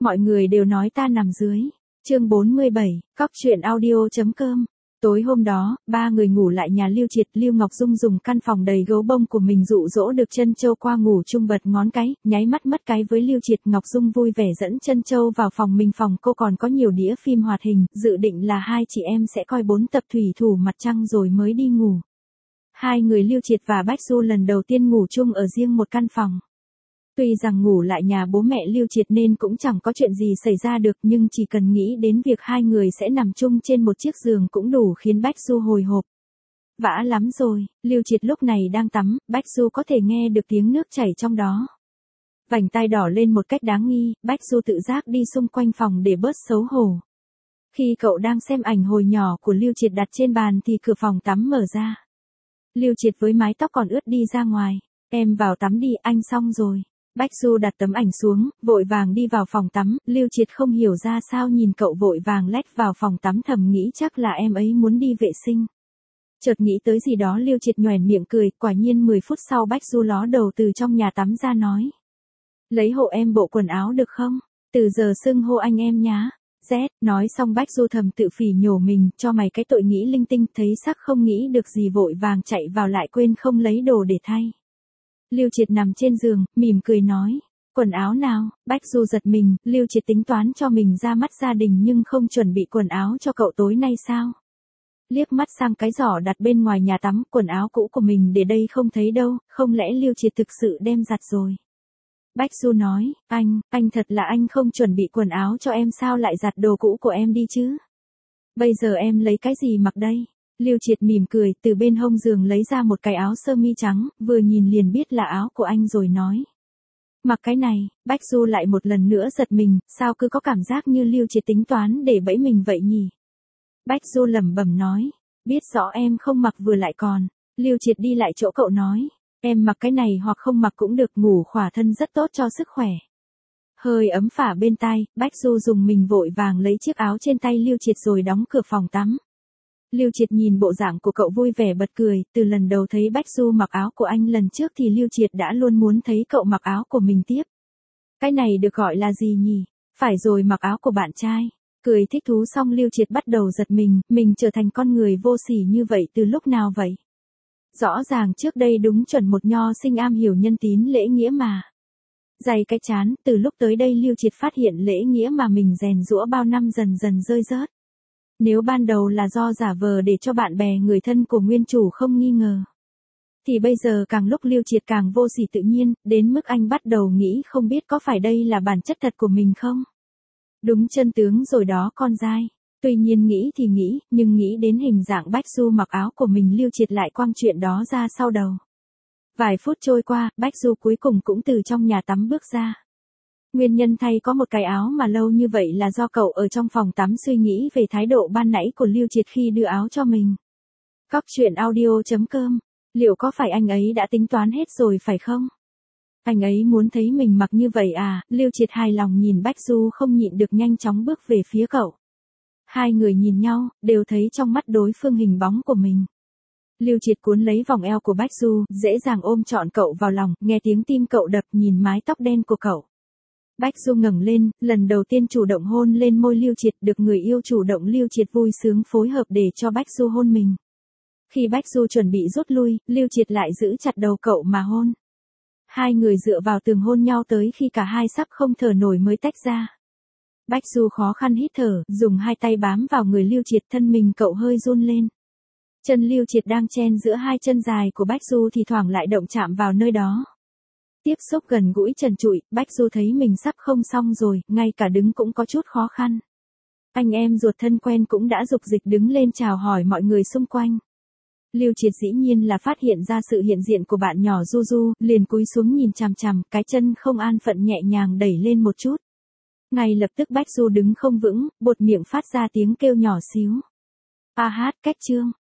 Mọi người đều nói ta nằm dưới. Chương 47, Cóc truyện audio.com. Tối hôm đó, ba người ngủ lại nhà Lưu Triệt. Lưu Ngọc Dung dùng căn phòng đầy gấu bông của mình dụ dỗ được Trân Châu qua ngủ chung bật ngón cái, nháy mắt mất cái với Lưu Triệt. Ngọc Dung vui vẻ dẫn Trân Châu vào phòng mình. Phòng cô còn có nhiều đĩa phim hoạt hình, dự định là hai chị em sẽ coi 4 tập Thủy Thủ Mặt Trăng rồi mới đi ngủ. Hai người Lưu Triệt và Bách Du lần đầu tiên ngủ chung ở riêng một căn phòng. Tuy rằng ngủ lại nhà bố mẹ Lưu Triệt nên cũng chẳng có chuyện gì xảy ra được, nhưng chỉ cần nghĩ đến việc hai người sẽ nằm chung trên một chiếc giường cũng đủ khiến Bách Du hồi hộp. Vã lắm rồi, Lưu Triệt lúc này đang tắm, Bách Du có thể nghe được tiếng nước chảy trong đó. Vành tai đỏ lên một cách đáng nghi, Bách Du tự giác đi xung quanh phòng để bớt xấu hổ. Khi cậu đang xem ảnh hồi nhỏ của Lưu Triệt đặt trên bàn thì cửa phòng tắm mở ra. Lưu Triệt với mái tóc còn ướt đi ra ngoài. Em vào tắm đi, anh xong rồi. Bách Du đặt tấm ảnh xuống, vội vàng đi vào phòng tắm. Lưu Triệt không hiểu ra sao nhìn cậu vội vàng lách vào phòng tắm, thầm nghĩ chắc là em ấy muốn đi vệ sinh. Chợt nghĩ tới gì đó, Lưu Triệt nhoẻn miệng cười. Quả nhiên 10 phút sau Bách Du ló đầu từ trong nhà tắm ra nói: lấy hộ em bộ quần áo được không? Từ giờ xưng hô anh em nhá. Z, nói xong Bách Du thầm tự phỉ nhổ mình, cho mày cái tội nghĩ linh tinh. Thấy sắc không nghĩ được gì vội vàng chạy vào, lại quên không lấy đồ để thay. Lưu Triệt nằm trên giường, mỉm cười nói: quần áo nào? Bách Du giật mình, Lưu Triệt tính toán cho mình ra mắt gia đình nhưng không chuẩn bị quần áo cho cậu tối nay sao? Liếc mắt sang cái giỏ đặt bên ngoài nhà tắm, quần áo cũ của mình để đây không thấy đâu, không lẽ Lưu Triệt thực sự đem giặt rồi? Bách Du nói: anh thật là anh không chuẩn bị quần áo cho em sao lại giặt đồ cũ của em đi chứ? Bây giờ em lấy cái gì mặc đây? Lưu Triệt mỉm cười, từ bên hông giường lấy ra một cái áo sơ mi trắng, vừa nhìn liền biết là áo của anh rồi nói: mặc cái này. Bách Du lại một lần nữa giật mình, sao cứ có cảm giác như Lưu Triệt tính toán để bẫy mình vậy nhỉ? Bách Du lẩm bẩm nói: biết rõ em không mặc vừa lại còn. Lưu Triệt đi lại chỗ cậu nói: em mặc cái này hoặc không mặc cũng được, ngủ khỏa thân rất tốt cho sức khỏe. Hơi ấm phả bên tai, Bách Du dùng mình vội vàng lấy chiếc áo trên tay Lưu Triệt rồi đóng cửa phòng tắm. Lưu Triệt nhìn bộ dạng của cậu vui vẻ bật cười, từ lần đầu thấy Bách Du mặc áo của anh lần trước thì Lưu Triệt đã luôn muốn thấy cậu mặc áo của mình tiếp. Cái này được gọi là gì nhỉ? Phải rồi, mặc áo của bạn trai. Cười thích thú xong Lưu Triệt bắt đầu giật mình trở thành con người vô sỉ như vậy từ lúc nào vậy? Rõ ràng trước đây đúng chuẩn một nho sinh am hiểu nhân tín lễ nghĩa mà. Dày cái chán, từ lúc tới đây Lưu Triệt phát hiện lễ nghĩa mà mình rèn giũa bao năm dần dần rơi rớt. Nếu ban đầu là do giả vờ để cho bạn bè người thân của nguyên chủ không nghi ngờ, thì bây giờ càng lúc Lưu Triệt càng vô sỉ tự nhiên, đến mức anh bắt đầu nghĩ không biết có phải đây là bản chất thật của mình không? Đúng chân tướng rồi đó con dai. Tuy nhiên nghĩ thì nghĩ, nhưng nghĩ đến hình dạng Bách Du mặc áo của mình Lưu Triệt lại quăng chuyện đó ra sau đầu. Vài phút trôi qua, Bách Du cuối cùng cũng từ trong nhà tắm bước ra. Nguyên nhân thay có một cái áo mà lâu như vậy là do cậu ở trong phòng tắm suy nghĩ về thái độ ban nãy của Lưu Triệt khi đưa áo cho mình. Cóc truyện audio.com. Liệu có phải anh ấy đã tính toán hết rồi phải không? Anh ấy muốn thấy mình mặc như vậy à? Lưu Triệt hài lòng nhìn Bách Du không nhịn được nhanh chóng bước về phía cậu. Hai người nhìn nhau, đều thấy trong mắt đối phương hình bóng của mình. Lưu Triệt cuốn lấy vòng eo của Bách Du, dễ dàng ôm trọn cậu vào lòng, nghe tiếng tim cậu đập, nhìn mái tóc đen của cậu. Bách Du ngẩng lên, lần đầu tiên chủ động hôn lên môi Lưu Triệt, được người yêu chủ động Lưu Triệt vui sướng phối hợp để cho Bách Du hôn mình. Khi Bách Du chuẩn bị rút lui, Lưu Triệt lại giữ chặt đầu cậu mà hôn. Hai người dựa vào tường hôn nhau tới khi cả hai sắp không thở nổi mới tách ra. Bách Du khó khăn hít thở, dùng hai tay bám vào người Lưu Triệt, thân mình cậu hơi run lên. Chân Lưu Triệt đang chen giữa hai chân dài của Bách Du thì thoảng lại động chạm vào nơi đó. Tiếp xúc gần gũi trần trụi, Bách Du thấy mình sắp không xong rồi, ngay cả đứng cũng có chút khó khăn. Anh em ruột thân quen cũng đã dục dịch đứng lên chào hỏi mọi người xung quanh. Lưu Triệt dĩ nhiên là phát hiện ra sự hiện diện của bạn nhỏ Du Du, liền cúi xuống nhìn chằm chằm, cái chân không an phận nhẹ nhàng đẩy lên một chút. Ngay lập tức Bách Du đứng không vững, buột miệng phát ra tiếng kêu nhỏ xíu. A hát cách chương.